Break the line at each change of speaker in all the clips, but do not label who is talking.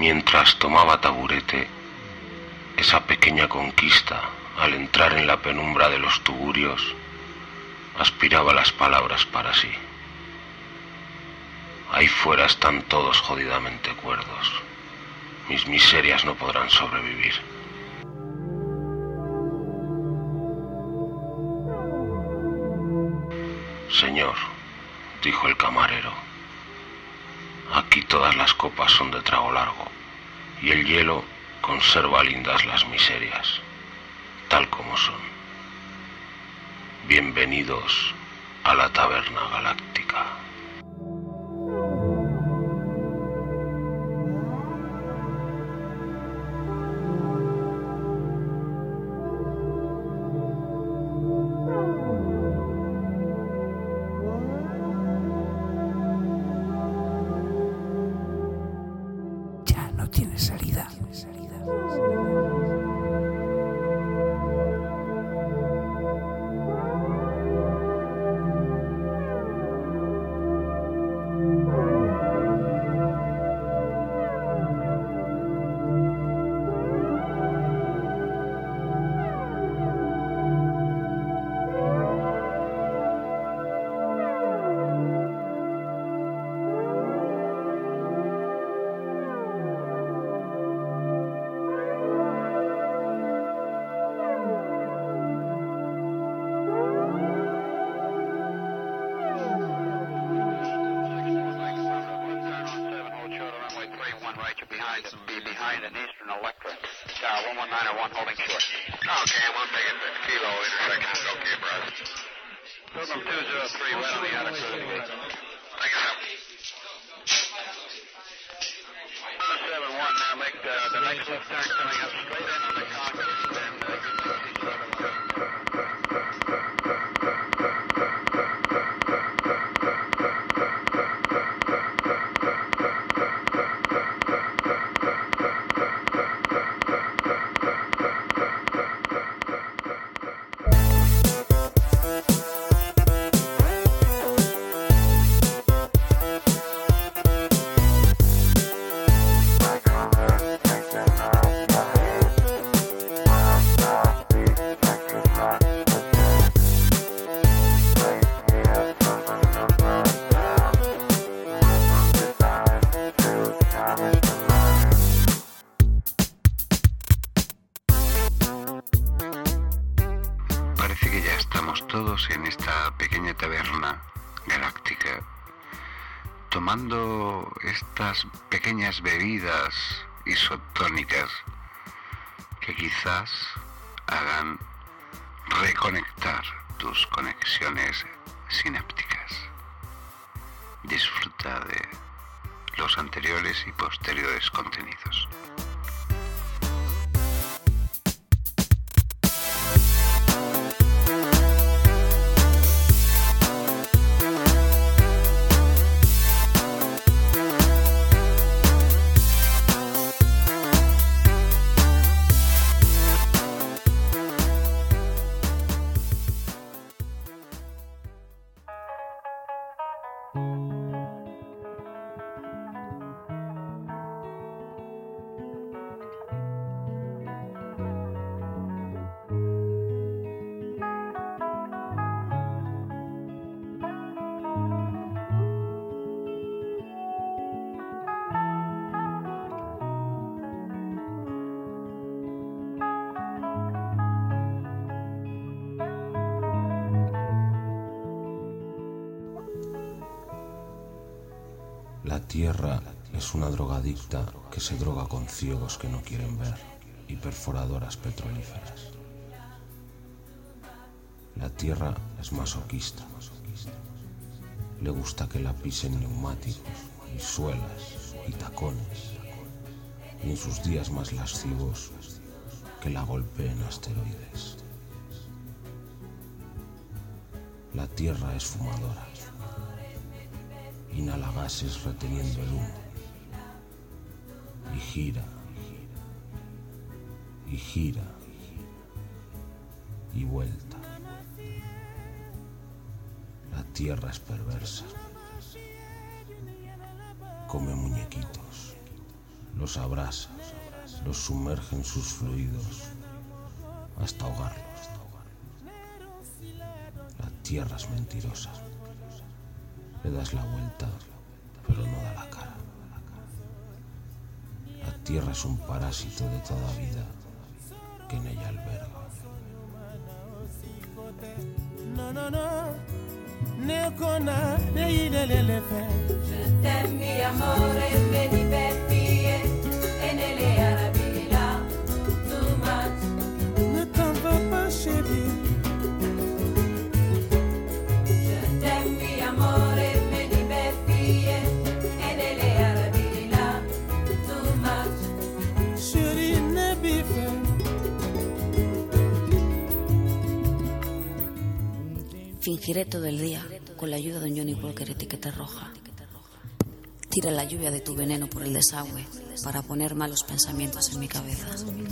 Mientras tomaba taburete, esa pequeña conquista, al entrar en la penumbra de los tugurios, aspiraba las palabras para sí. Ahí fuera están todos jodidamente cuerdos. Mis miserias no podrán sobrevivir. Señor, dijo el camarero, aquí todas las copas son de trago largo y el hielo conserva lindas las miserias, tal como son. Bienvenidos a la taberna galáctica.
Tiene salida.
Behind an Eastern Electric. 11901 holding short. Okay, we'll take it. Kilo intersection is okay, brother. Pilgrim 203, right on the outer curve. Thank you, sir. 71, now make the next left turn coming up straight into the cockpit, and
Parece que ya estamos todos en esta pequeña taberna galáctica, tomando estas pequeñas bebidas isotónicas que quizás hagan reconectar tus conexiones sinápticas. Disfruta de los anteriores y posteriores contenidos.
La tierra es una drogadicta que se droga con ciegos que no quieren ver y perforadoras petrolíferas. La tierra es masoquista. Le gusta que la pisen neumáticos y suelas y tacones, y en sus días más lascivos que la golpeen asteroides. La tierra es fumadora. Inhala gases reteniendo el humo y gira y gira y vuelta. La tierra es perversa. Come muñequitos, los abrasa, los sumerge en sus fluidos hasta ahogarlos. La tierra es mentirosa. Le das la vuelta, pero no da la cara. La tierra es un parásito de toda vida que en ella alberga.
Je t'aime mi amore, veni per vie, e nelle arabilità, too much.
Ne t'en vas pas, chérie.
Je t'aime mi amore, veni per vie, e nelle arabilità, too much.
Chérie, ne bife.
Fingiré todo el día, con la ayuda de un Johnny Walker etiqueta roja. Tira la lluvia de tu veneno por el desagüe para poner malos pensamientos en mi cabeza.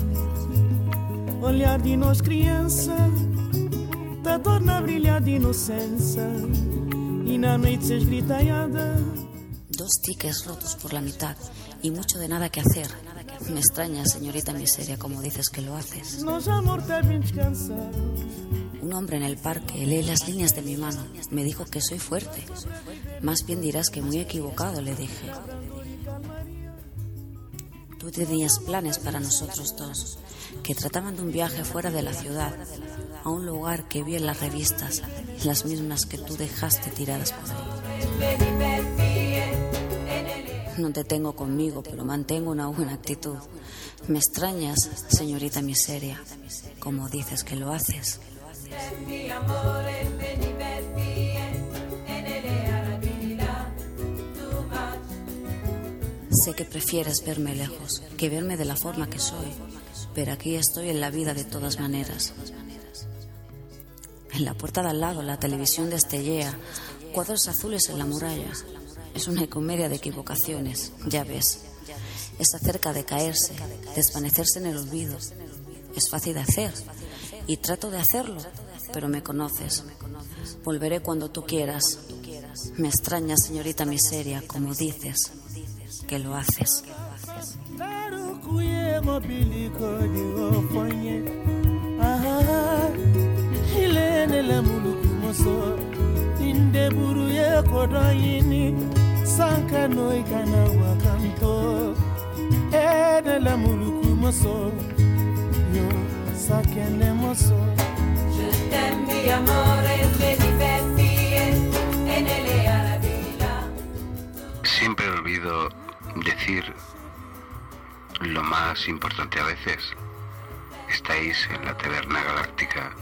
Olhar de nós criança, da dor na brilha de inocência, e na noite esgritaiada.
2 tickets rotos por la mitad y mucho de nada que hacer. Me extraña, señorita miseria, como dices que lo haces.
Nós amor tá bem descansado.
Un hombre en el parque lee las líneas de mi mano. Me dijo que soy fuerte. Más bien dirás que muy equivocado, le dije. Tú tenías planes para nosotros dos, que trataban de un viaje fuera de la ciudad, a un lugar que vi en las revistas, las mismas que tú dejaste tiradas por ahí. No te tengo conmigo, pero mantengo una buena actitud. Me extrañas, señorita miseria, como dices que lo haces. Sé que prefieres verme lejos que verme de la forma que soy, pero aquí estoy en la vida de todas maneras. En la puerta de al lado la televisión destellea, cuadros azules en la muralla. Es una comedia de equivocaciones, ya ves. Es acerca de caerse, desvanecerse en el olvido. Es fácil de hacer y trato de hacerlo, pero me conoces. Volveré cuando tú quieras. Me extraña, señorita miseria, como dices que lo haces.
Je t'aime mi amore, veni per vie, e nelle arabilità.
Siempre olvido decir lo más importante a veces. Estáis en la Taberna Galáctica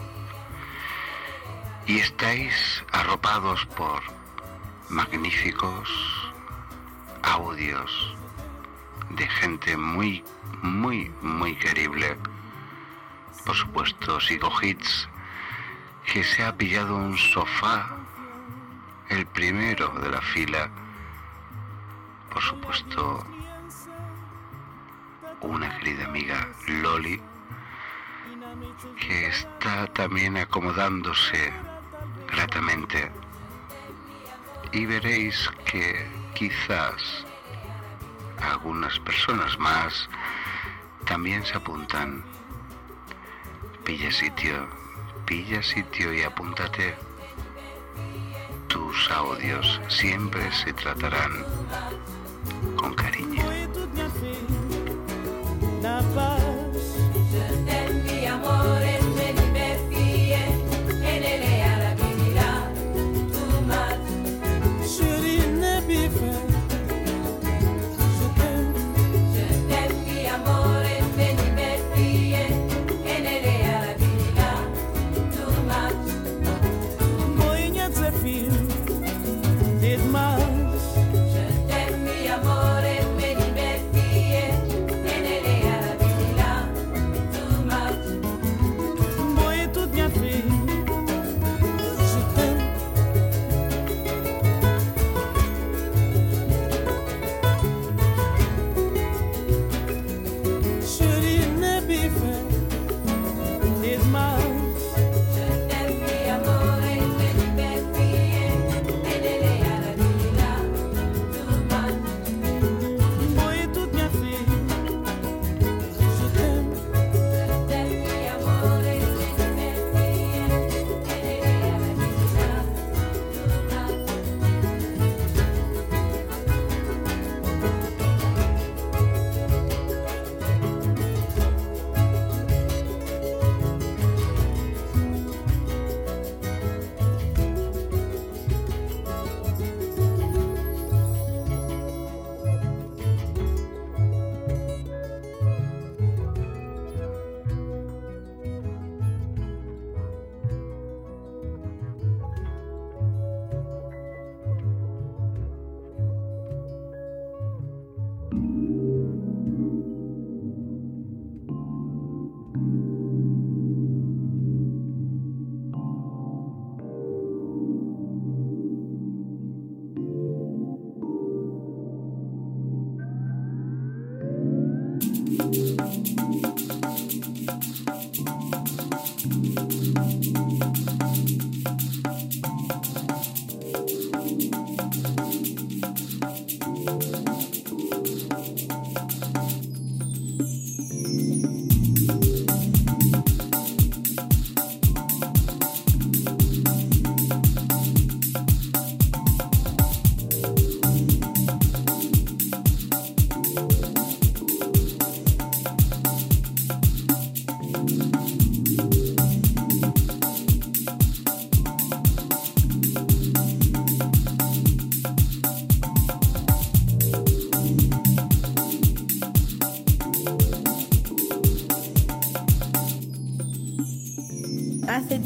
y estáis arropados por magníficos audios de gente muy, muy, muy querible. Por supuesto, Sigo Hits, que se ha pillado un sofá, el primero de la fila. Por supuesto, una querida amiga, Loli, que está también acomodándose gratamente. Y veréis que quizás algunas personas más también se apuntan. Pilla sitio y apúntate. Tus audios siempre se tratarán con cariño.
Je t'aime mi amore, veni per vie, e nelle arabilità, too much.
Chérie, ne bife.
Je t'aime mi amore, veni per vie, e nelle arabilità, too much.
Moinha desafio, did mais.
Je t'aime mi amore, veni per vie, e nelle arabilità,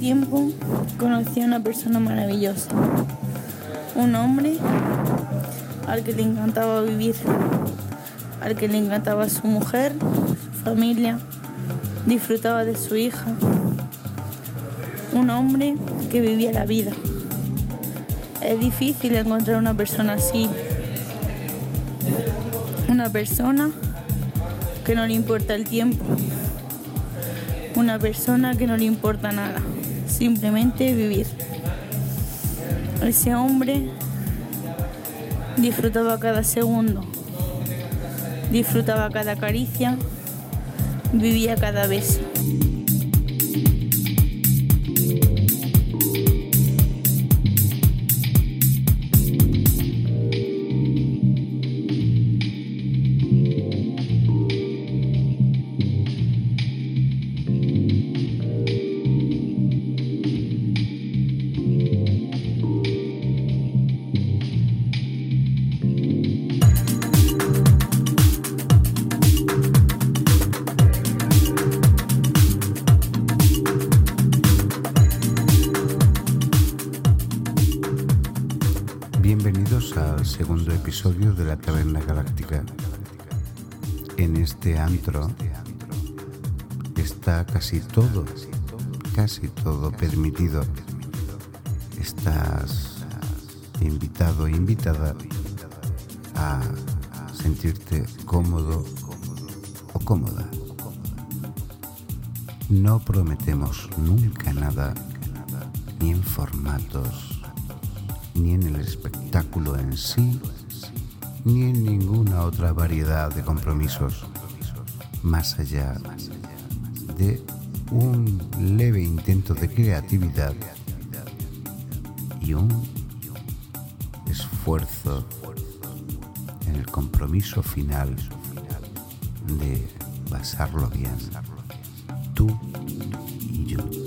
tiempo conocí a una persona maravillosa, un hombre al que le encantaba vivir, al que le encantaba su mujer, su familia, disfrutaba de su hija, un hombre que vivía la vida. Es difícil encontrar una persona así, una persona que no le importa el tiempo, una persona que no le importa nada, simplemente vivir. Ese hombre disfrutaba cada segundo, disfrutaba cada caricia, vivía cada beso.
Bienvenidos al segundo episodio de la Taberna Galáctica. En este antro está casi todo permitido. Estás invitado e invitada a sentirte cómodo o cómoda. No prometemos nunca nada, ni en formatos, ni en el espectáculo en sí, ni en ninguna otra variedad de compromisos, más allá de un leve intento de creatividad y un esfuerzo en el compromiso final de pasarlo bien, tú y yo.